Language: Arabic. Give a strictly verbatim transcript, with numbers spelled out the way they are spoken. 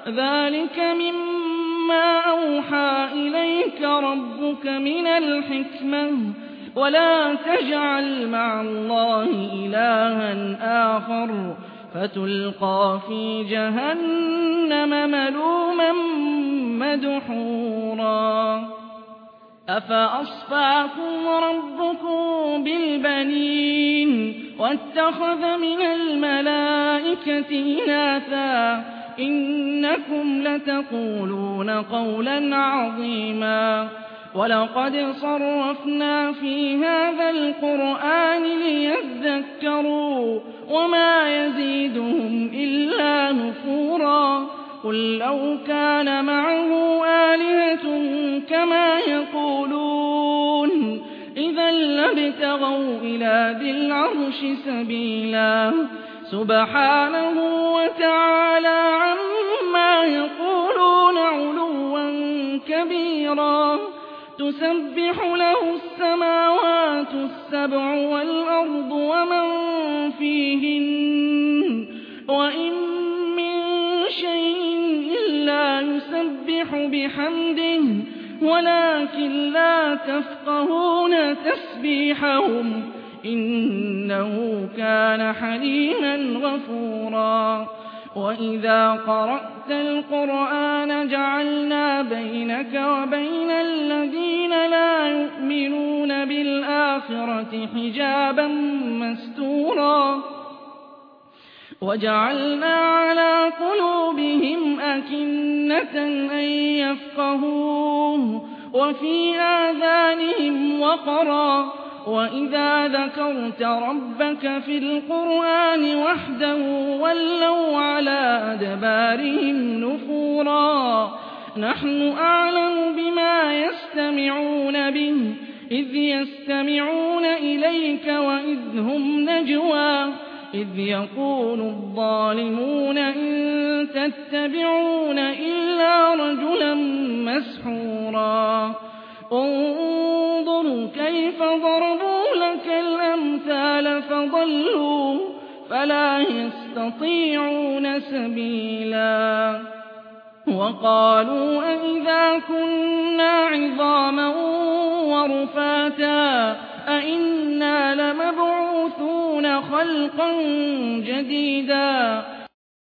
ذلك مما أوحى إليك ربك من الحكمة ولا تجعل مع الله إلها آخر فتلقى في جهنم ملوما مدحورا أفأصفاكم ربكم بالبنين واتخذ من الملائكة إناثا إنكم لتقولون قولا عظيما ولقد صرفنا في هذا القرآن ليذكروا وما يزيدهم إلا نفورا قل لو كان معه آلهة كما يقولون إذا لابتغوا إلى ذي العرش سبيلا سبحانه وتعالى عما يقولون علوا كبيرا تسبح له السماوات السبع والأرض ومن فيهن وإن من شيء إلا يسبح بحمده ولكن لا تفقهون تسبيحهم إنه كان حليما غفورا وإذا قرأت القرآن جعلنا بينك وبين الذين لا يؤمنون بالآخرة حجابا مستورا وجعلنا على قلوبهم أكنة أن يفقهوه وفي آذانهم وقرا وإذا ذكرت ربك في القرآن وحده ولوا على أدبارهم نفورا نحن أعلم بما يستمعون به إذ يستمعون إليك وإذ هم نجوى إذ يقول الظالمون إن تتبعون إلا رجلا مسحورا انظر كيف ضربوا لك الأمثال فضلوا فلا يستطيعون سبيلا وقالوا أئذا كنا عظاما ورفاتا أئنا لمبعوثون خلقا جديدا